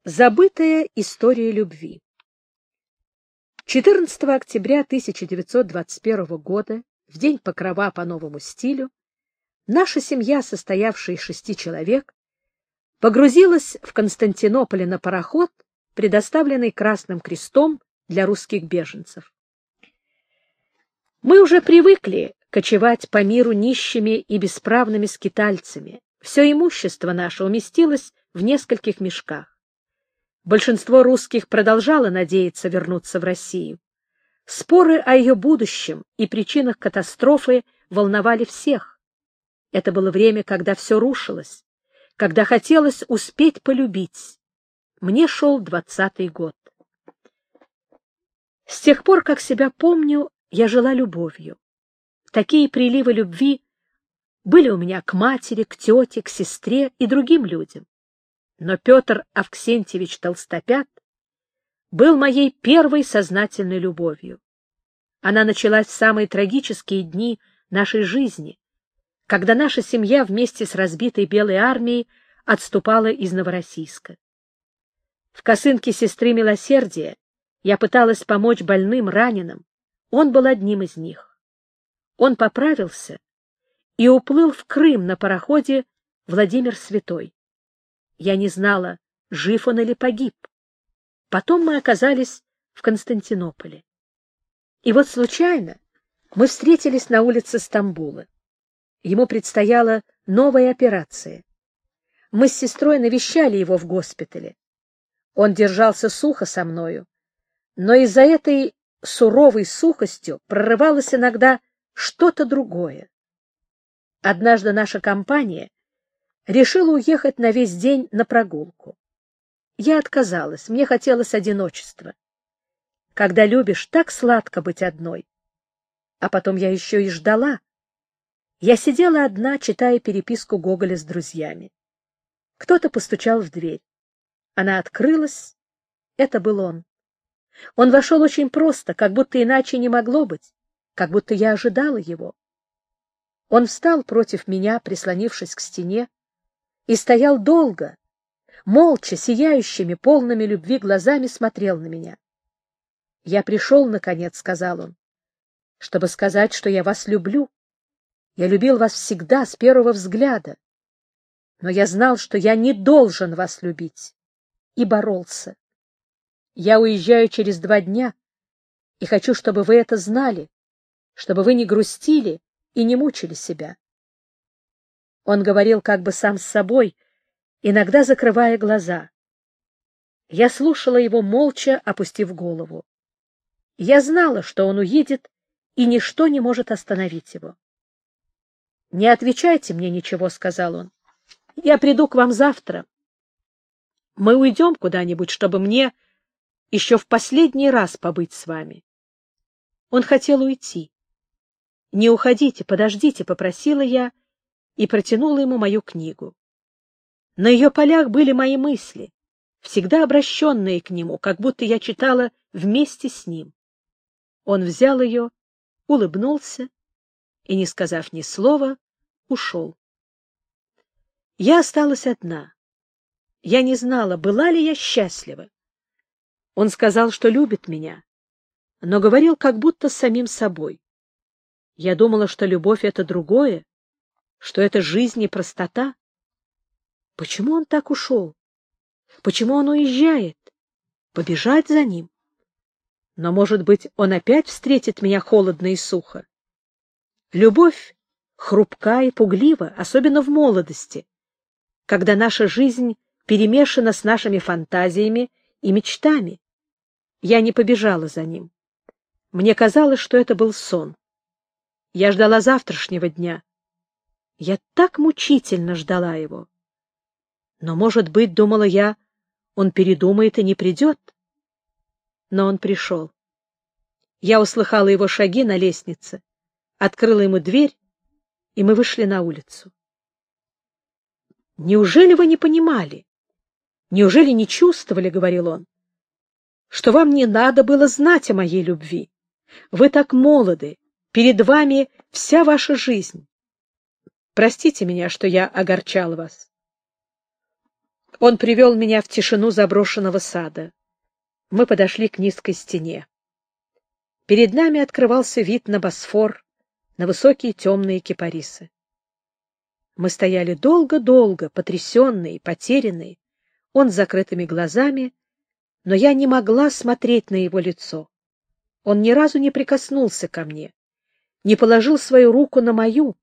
Забытая история любви. 14 октября 1921 года, в день Покрова по новому стилю, наша семья, состоявшая из 6 человек, погрузилась в Константинополе на пароход, предоставленный Красным Крестом для русских беженцев. Мы уже привыкли кочевать по миру нищими и бесправными скитальцами. Все имущество наше уместилось в нескольких мешках. Большинство русских продолжало надеяться вернуться в Россию. Споры о ее будущем и причинах катастрофы волновали всех. Это было время, когда все рушилось, когда хотелось успеть полюбить. Мне шел 20-й год. С тех пор, как себя помню, я жила любовью. Такие приливы любви были у меня к матери, к тете, к сестре и другим людям. Но Петр Авксентьевич Толстопят был моей первой сознательной любовью. Она началась в самые трагические дни нашей жизни, когда наша семья вместе с разбитой Белой армией отступала из Новороссийска. В косынке сестры Милосердия я пыталась помочь больным, раненым. Он был одним из них. Он поправился и уплыл в Крым на пароходе «Владимир Святой». Я не знала, жив он или погиб. Потом мы оказались в Константинополе. И вот случайно мы встретились на улице Стамбула. Ему предстояла новая операция. Мы с сестрой навещали его в госпитале. Он держался сухо со мною, но из-за этой суровой сухостью прорывалось иногда что-то другое. Однажды наша компания решила уехать на весь день на прогулку. Я отказалась, мне хотелось одиночества. Когда любишь, так сладко быть одной. А потом я еще и ждала. Я сидела одна, читая переписку Гоголя с друзьями. Кто-то постучал в дверь. Она открылась. Это был он. Он вошел очень просто, как будто иначе не могло быть, как будто я ожидала его. Он встал против меня, прислонившись к стене, и стоял долго, молча, сияющими, полными любви глазами смотрел на меня. «Я пришел, наконец», — сказал он, — «чтобы сказать, что я вас люблю. Я любил вас всегда, с первого взгляда. Но я знал, что я не должен вас любить, и боролся. Я уезжаю через 2 дня, и хочу, чтобы вы это знали, чтобы вы не грустили и не мучили себя». Он говорил как бы сам с собой, иногда закрывая глаза. Я слушала его молча, опустив голову. Я знала, что он уедет, и ничто не может остановить его. «Не отвечайте мне ничего», — сказал он. «Я приду к вам завтра. Мы уйдем куда-нибудь, чтобы мне еще в последний раз побыть с вами». Он хотел уйти. «Не уходите, подождите», — попросила я и протянула ему мою книгу. На ее полях были мои мысли, всегда обращенные к нему, как будто я читала вместе с ним. Он взял ее, улыбнулся и, не сказав ни слова, ушел. Я осталась одна. Я не знала, была ли я счастлива. Он сказал, что любит меня, но говорил как будто с самим собой. Я думала, что любовь — это другое, что это жизнь и простота. Почему он так ушел? Почему он уезжает? Побежать за ним? Но, может быть, он опять встретит меня холодно и сухо? Любовь хрупка и пуглива, особенно в молодости, когда наша жизнь перемешана с нашими фантазиями и мечтами. Я не побежала за ним. Мне казалось, что это был сон. Я ждала завтрашнего дня. Я так мучительно ждала его. Но, может быть, думала я, он передумает и не придет. Но он пришел. Я услыхала его шаги на лестнице, открыла ему дверь, и мы вышли на улицу. «Неужели вы не понимали? Неужели не чувствовали, — говорил он, — что вам не надо было знать о моей любви? Вы так молоды, перед вами вся ваша жизнь. Простите меня, что я огорчал вас». Он привел меня в тишину заброшенного сада. Мы подошли к низкой стене. Перед нами открывался вид на Босфор, на высокие темные кипарисы. Мы стояли долго-долго, потрясенные, потерянные, он с закрытыми глазами, но я не могла смотреть на его лицо. Он ни разу не прикоснулся ко мне, не положил свою руку на мою,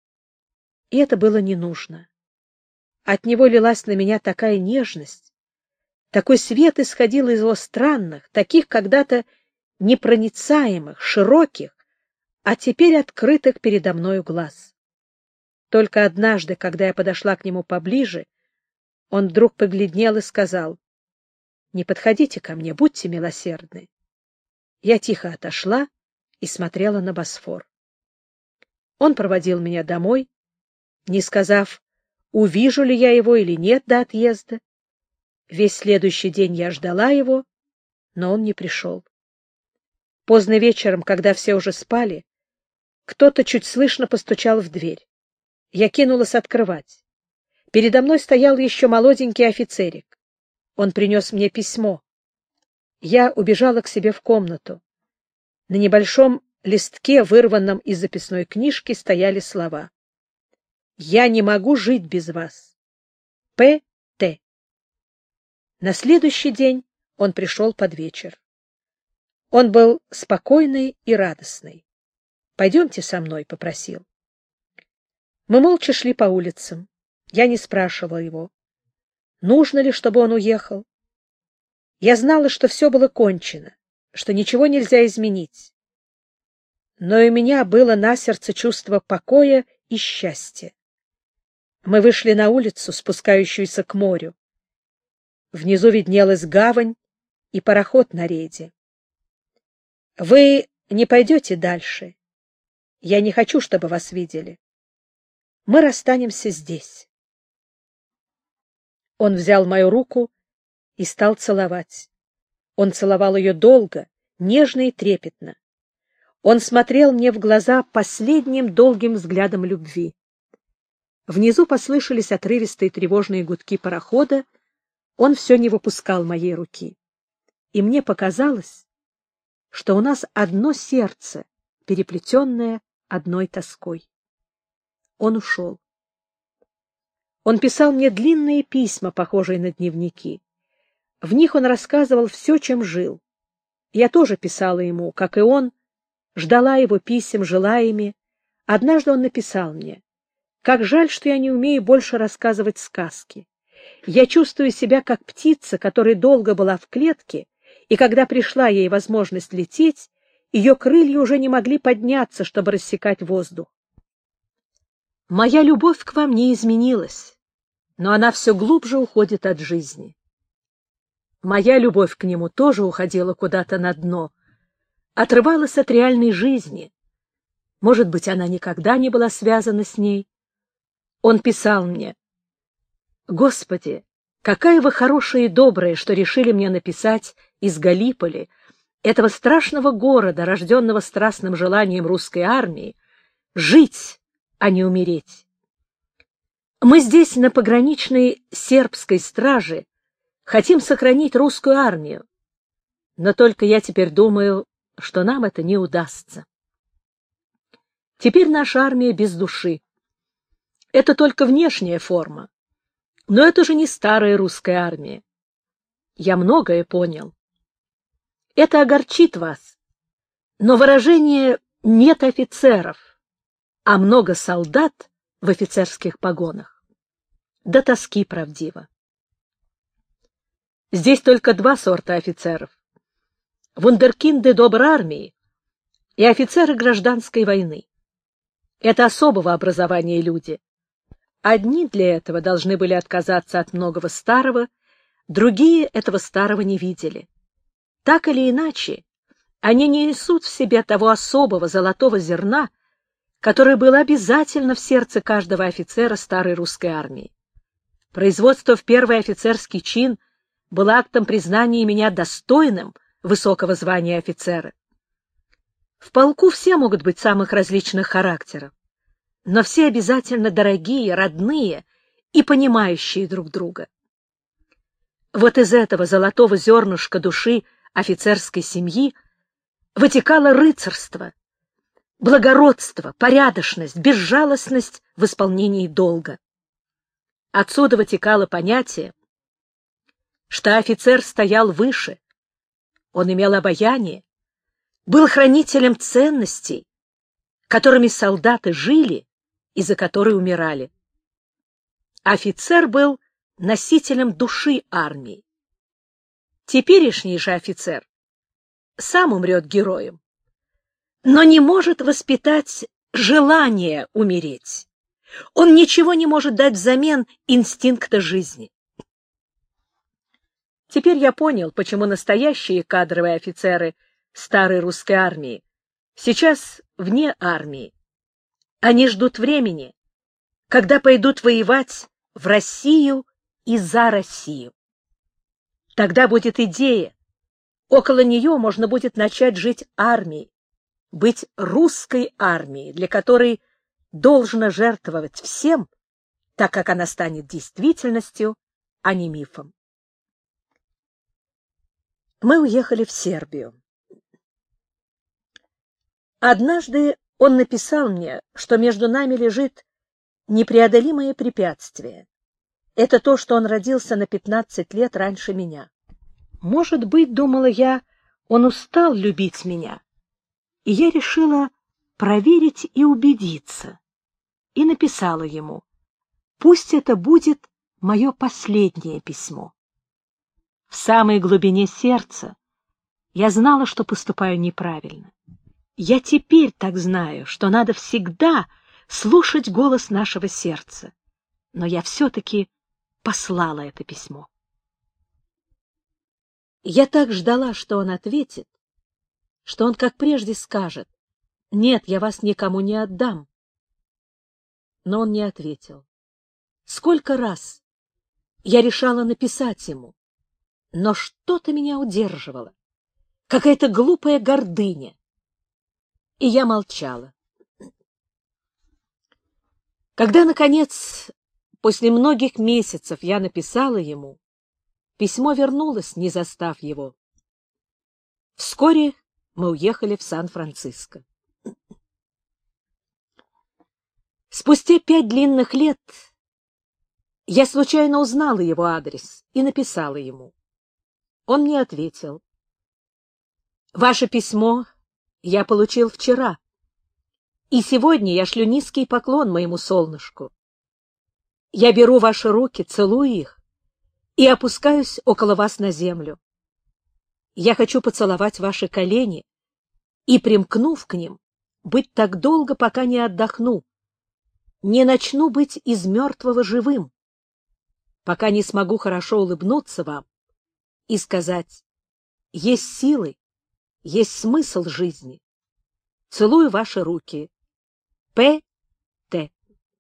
и это было не нужно. От него лилась на меня такая нежность, такой свет исходил из его странных, таких когда-то непроницаемых, широких, а теперь открытых передо мною глаз. Только однажды, когда я подошла к нему поближе, он вдруг побледнел и сказал: «Не подходите ко мне, будьте милосердны». Я тихо отошла и смотрела на Босфор. Он проводил меня домой, не сказав, увижу ли я его или нет до отъезда. Весь следующий день я ждала его, но он не пришел. Поздно вечером, когда все уже спали, кто-то чуть слышно постучал в дверь. Я кинулась открывать. Передо мной стоял еще молоденький офицерик. Он принес мне письмо. Я убежала к себе в комнату. На небольшом листке, вырванном из записной книжки, стояли слова: «Я не могу жить без вас. П.Т.» На следующий день он пришел под вечер. Он был спокойный и радостный. «Пойдемте со мной», — попросил. Мы молча шли по улицам. Я не спрашивала его, нужно ли, чтобы он уехал. Я знала, что все было кончено, что ничего нельзя изменить. Но и у меня было на сердце чувство покоя и счастья. Мы вышли на улицу, спускающуюся к морю. Внизу виднелась гавань и пароход на рейде. «Вы не пойдете дальше. Я не хочу, чтобы вас видели. Мы расстанемся здесь». Он взял мою руку и стал целовать. Он целовал ее долго, нежно и трепетно. Он смотрел мне в глаза последним долгим взглядом любви. Внизу послышались отрывистые тревожные гудки парохода. Он все не выпускал моей руки. И мне показалось, что у нас одно сердце, переплетенное одной тоской. Он ушел. Он писал мне длинные письма, похожие на дневники. В них он рассказывал все, чем жил. Я тоже писала ему, как и он, ждала его писем, жила ими. Однажды он написал мне: «Как жаль, что я не умею больше рассказывать сказки. Я чувствую себя как птица, которая долго была в клетке, и когда пришла ей возможность лететь, ее крылья уже не могли подняться, чтобы рассекать воздух. Моя любовь к вам не изменилась, но она все глубже уходит от жизни. Моя любовь к нему тоже уходила куда-то на дно, отрывалась от реальной жизни. Может быть, она никогда не была связана с ней. Он писал мне: «Господи, какая вы хорошая и добрая, что решили мне написать из Галиполи, этого страшного города, рожденного страстным желанием русской армии, жить, а не умереть. Мы здесь, на пограничной сербской страже, хотим сохранить русскую армию, но только я теперь думаю, что нам это не удастся. Теперь наша армия без души. Это только внешняя форма, но это же не старая русская армия. Я многое понял. Это огорчит вас, но выражение «нет офицеров», а много солдат в офицерских погонах. До тоски правдиво. Здесь только два сорта офицеров: вундеркинды доброй армии и офицеры гражданской войны. Это особого образования люди. Одни для этого должны были отказаться от многого старого, другие этого старого не видели. Так или иначе, они не несут в себе того особого золотого зерна, которое было обязательно в сердце каждого офицера старой русской армии. Производство в первый офицерский чин было актом признания меня достойным высокого звания офицера. В полку все могут быть самых различных характеров, но все обязательно дорогие, родные и понимающие друг друга. Вот из этого золотого зернышка души офицерской семьи вытекало рыцарство, благородство, порядочность, безжалостность в исполнении долга. Отсюда вытекало понятие, что офицер стоял выше, он имел обаяние, был хранителем ценностей, которыми солдаты жили и за которые умирали. Офицер был носителем души армии. Теперешний же офицер сам умрет героем, но не может воспитать желание умереть. Он ничего не может дать взамен инстинкта жизни. Теперь я понял, почему настоящие кадровые офицеры старой русской армии сейчас вне армии. Они ждут времени, когда пойдут воевать в Россию и за Россию. Тогда будет идея, около нее можно будет начать жить армией, быть русской армией, для которой должно жертвовать всем, так как она станет действительностью, а не мифом. Мы уехали в Сербию. Однажды он написал мне, что между нами лежит непреодолимое препятствие. Это то, что он родился на 15 лет раньше меня. Может быть, думала я, он устал любить меня, и я решила проверить и убедиться, и написала ему: пусть это будет мое последнее письмо. В самой глубине сердца я знала, что поступаю неправильно. Я теперь так знаю, что надо всегда слушать голос нашего сердца. Но я все-таки послала это письмо. Я так ждала, что он ответит, что он, как прежде, скажет: «Нет, я вас никому не отдам». Но он не ответил. Сколько раз я решала написать ему, но что-то меня удерживало, какая-то глупая гордыня, и я молчала. Когда, наконец, после многих месяцев я написала ему, письмо вернулось, не застав его. Вскоре мы уехали в Сан-Франциско. Спустя 5 длинных лет я случайно узнала его адрес и написала ему. Он мне ответил: «Ваше письмо я получил вчера, и сегодня я шлю низкий поклон моему солнышку. Я беру ваши руки, целую их и опускаюсь около вас на землю. Я хочу поцеловать ваши колени и, примкнув к ним, быть так долго, пока не отдохну, не начну быть из мертвого живым, пока не смогу хорошо улыбнуться вам и сказать: есть силы, есть смысл жизни. Целую ваши руки. П.Т.»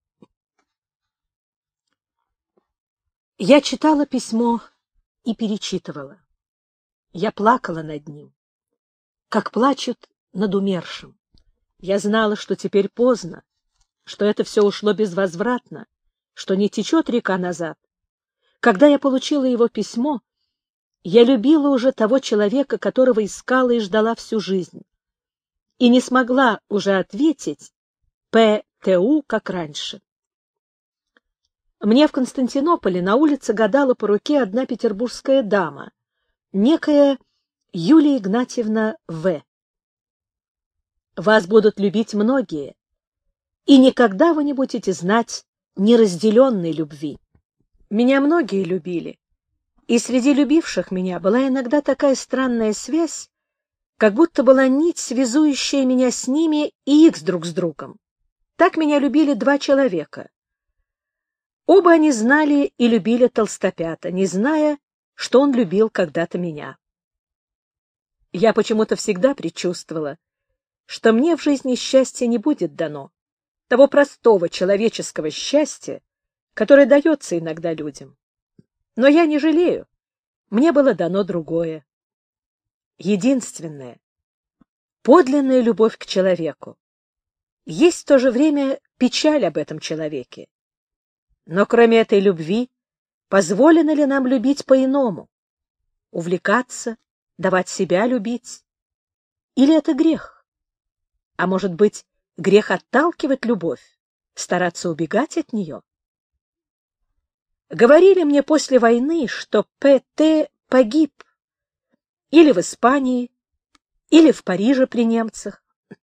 Я читала письмо и перечитывала. Я плакала над ним, как плачут над умершим. Я знала, что теперь поздно, что это все ушло безвозвратно, что не течет река назад. Когда я получила его письмо, я любила уже того человека, которого искала и ждала всю жизнь, и не смогла уже ответить П.Т.У., как раньше. Мне в Константинополе на улице гадала по руке одна петербургская дама, некая Юлия Игнатьевна В. Вас будут любить многие, и никогда вы не будете знать неразделенной любви. Меня многие любили, и среди любивших меня была иногда такая странная связь, как будто была нить, связующая меня с ними и их друг с другом. Так меня любили 2 человека. Оба они знали и любили Толстопята, не зная, что он любил когда-то меня. Я почему-то всегда предчувствовала, что мне в жизни счастья не будет дано, того простого человеческого счастья, которое дается иногда людям. Но я не жалею, мне было дано другое. Единственная, подлинная любовь к человеку. Есть в то же время печаль об этом человеке. Но кроме этой любви позволено ли нам любить по-иному, увлекаться, давать себя любить? Или это грех? А может быть, грех отталкивать любовь, стараться убегать от нее? Говорили мне после войны, что П.Т. погиб или в Испании, или в Париже при немцах.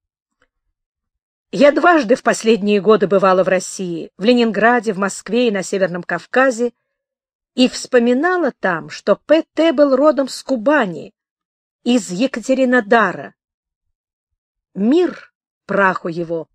Я дважды в последние годы бывала в России, в Ленинграде, в Москве и на Северном Кавказе, и вспоминала там, что П.Т. был родом с Кубани, из Екатеринодара. Мир праху его,